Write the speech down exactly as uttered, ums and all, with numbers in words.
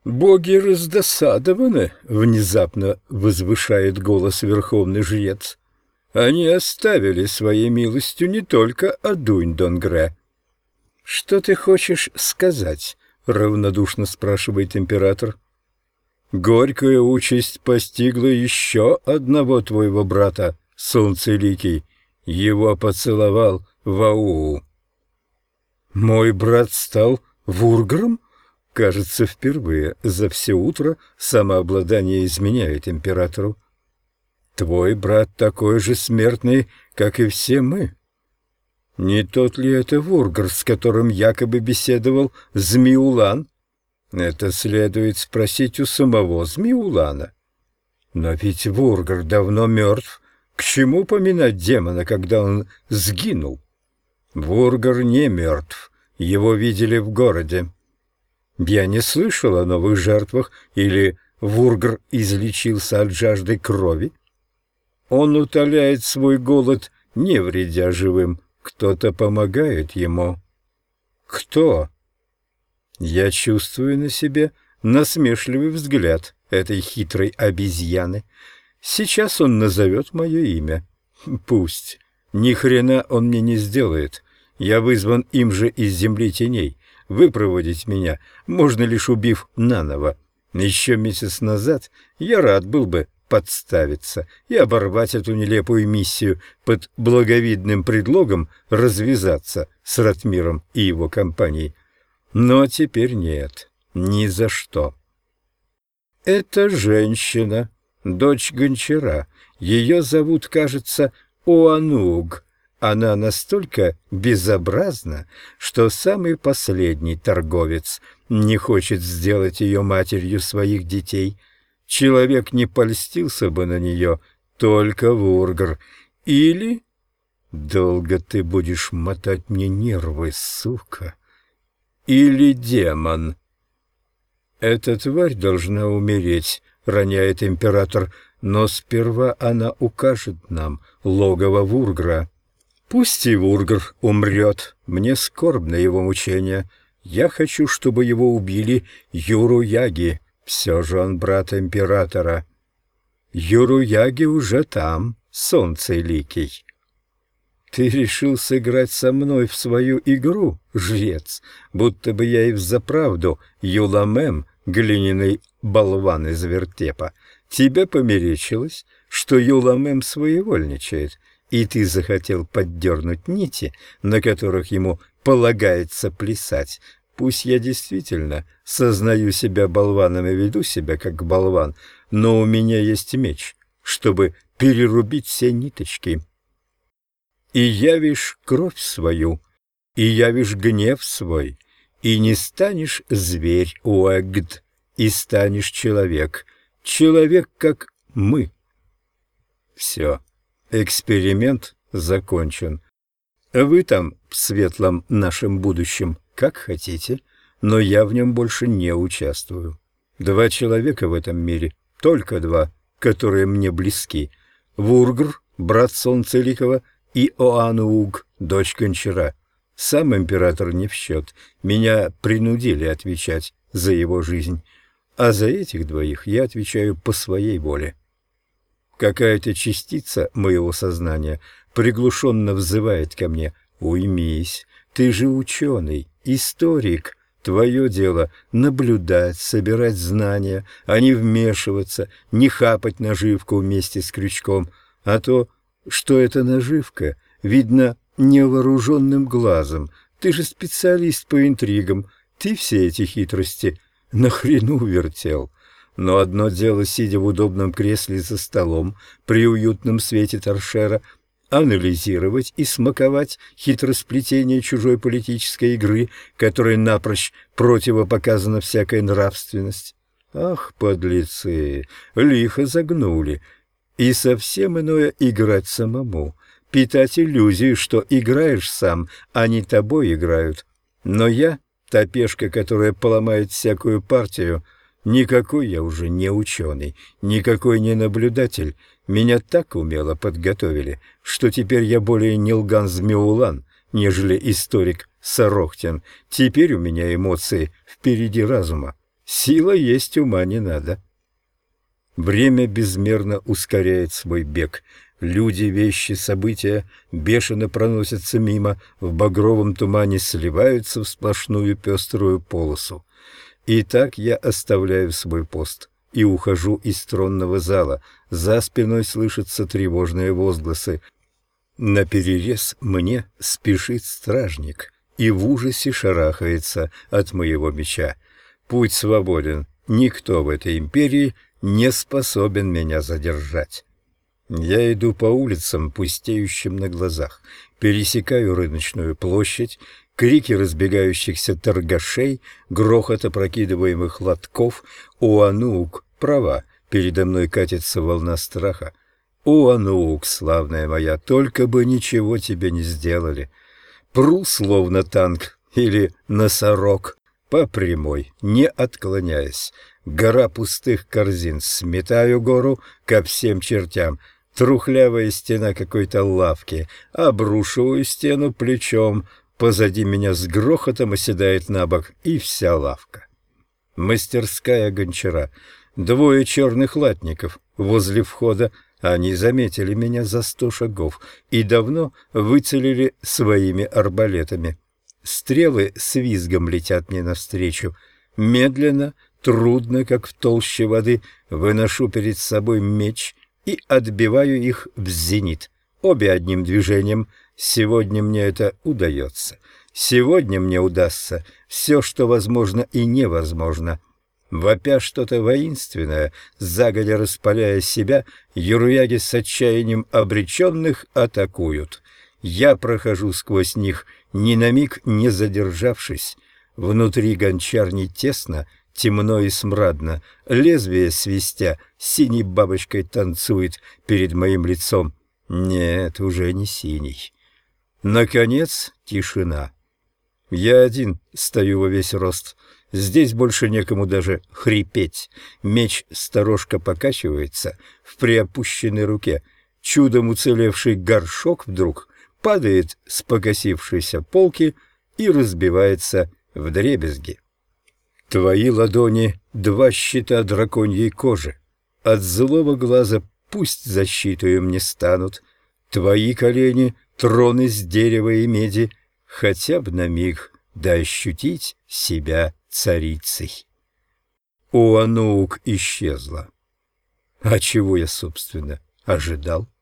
«Боги раздосадованы», — внезапно возвышает голос верховный жрец. «Они оставили своей милостью не только Адунь-Донгре». «Что ты хочешь сказать?» — равнодушно спрашивает император. «Горькая участь постигла еще одного твоего брата, Солнцеликий. Его поцеловал Вауу». «Мой брат стал вургром?» Кажется, впервые за все утро самообладание изменяет императору. «Твой брат такой же смертный, как и все мы. Не тот ли это вургр, с которым якобы беседовал Змеулан? Это следует спросить у самого Змеулана. Но ведь вургр давно мертв. К чему поминать демона, когда он сгинул? Вургр не мертв. Его видели в городе. Я не слышал о новых жертвах, или вургр излечился от жажды крови. Он утоляет свой голод, не вредя живым. Кто-то помогает ему. Кто? Я чувствую на себе насмешливый взгляд этой хитрой обезьяны. Сейчас он назовет мое имя. Пусть. Ни хрена он мне не сделает. Я вызван им же из земли теней. Выпроводить меня можно, лишь убив наново. Еще месяц назад я рад был бы подставиться и оборвать эту нелепую миссию под благовидным предлогом развязаться с Ратмиром и его компанией. Но теперь нет, ни за что. Это женщина, дочь гончара. Ее зовут, кажется, Оануг. Она настолько безобразна, что самый последний торговец не хочет сделать ее матерью своих детей. Человек не польстился бы на нее, только вургр. Или... Долго ты будешь мотать мне нервы, сука. Или демон. Эта тварь должна умереть, роняет император, но сперва она укажет нам логово вургра. Пусть и вургр умрет, мне скорбно его мучения. Я хочу, чтобы его убили Юру-Яги, все же он брат императора. Юру-Яги уже там, Солнцеликий. Ты решил сыграть со мной в свою игру, жрец, будто бы я и взаправду Юламем, глиняный болван из вертепа. Тебе померещилось, что Юламем своевольничает, и ты захотел поддернуть нити, на которых ему полагается плясать. Пусть я действительно сознаю себя болваном и веду себя как болван, но у меня есть меч, чтобы перерубить все ниточки. И явишь кровь свою, и явишь гнев свой, и не станешь зверь, Уэгд, и станешь человек, человек, как мы. Все. Эксперимент закончен. Вы там в светлом нашем будущем как хотите, но я в нем больше не участвую. Два человека в этом мире, только два, которые мне близки. Вургр, брат Солнцеликова, и Оанууг, дочь гончара. Сам император не в счет. Меня принудили отвечать за его жизнь. А за этих двоих я отвечаю по своей воле. Какая-то частица моего сознания приглушенно взывает ко мне: «Уймись, ты же ученый, историк, твое дело наблюдать, собирать знания, а не вмешиваться, не хапать наживку вместе с крючком, а то, что это наживка, видно невооруженным глазом. Ты же специалист по интригам, ты все эти хитрости нахрену вертел». Но одно дело, сидя в удобном кресле за столом при уютном свете торшера, анализировать и смаковать хитросплетение чужой политической игры, которой напрочь противопоказана всякая нравственность. Ах, подлецы, лихо загнули. И совсем иное играть самому, питать иллюзию, что играешь сам, а не тобой играют. Но я, та пешка, которая поломает всякую партию, никакой я уже не ученый, никакой не наблюдатель. Меня так умело подготовили, что теперь я более не Лган-Змеулан, нежели историк Сорохтин. Теперь у меня эмоции впереди разума. Сила есть, ума не надо. Время безмерно ускоряет свой бег. Люди, вещи, события бешено проносятся мимо, в багровом тумане сливаются в сплошную пеструю полосу. И так я оставляю свой пост и ухожу из тронного зала. За спиной слышатся тревожные возгласы. Наперерез мне спешит стражник и в ужасе шарахается от моего меча. Путь свободен, никто в этой империи не способен меня задержать. Я иду по улицам, пустеющим на глазах, пересекаю рыночную площадь, крики разбегающихся торгашей, грохот опрокидываемых лотков. О, Ануук, права, передо мной катится волна страха. О, Ануук, славная моя, только бы ничего тебе не сделали. Пру, словно танк или носорог, по прямой, не отклоняясь. Гора пустых корзин, сметаю гору ко всем чертям. Трухлявая стена какой-то лавки, обрушиваю стену плечом, позади меня с грохотом оседает на бок и вся лавка. Мастерская гончара, двое черных латников возле входа, они заметили меня за сто шагов и давно выцелили своими арбалетами. Стрелы с визгом летят мне навстречу. Медленно, трудно, как в толще воды, выношу перед собой меч и отбиваю их в зенит. Обе одним движением. Сегодня мне это удается. Сегодня мне удастся все, что возможно и невозможно. Вопя что-то воинственное, загодя распаляя себя, юряги с отчаянием обреченных атакуют. Я прохожу сквозь них, ни на миг не задержавшись. Внутри гончарни тесно, темно и смрадно. Лезвие, свистя, синей бабочкой танцует перед моим лицом. Нет, уже не синий. Наконец, тишина. Я один стою во весь рост. Здесь больше некому даже хрипеть. Меч сторожко покачивается в приопущенной руке. Чудом уцелевший горшок вдруг падает с покосившейся полки и разбивается вдребезги. Твои ладони — два щита драконьей кожи. От злого глаза пусть защитою мне станут. Твои колени — трон из дерева и меди, хотя бы на миг да ощутить себя царицей. О, Ануук исчезла. А чего я, собственно, ожидал?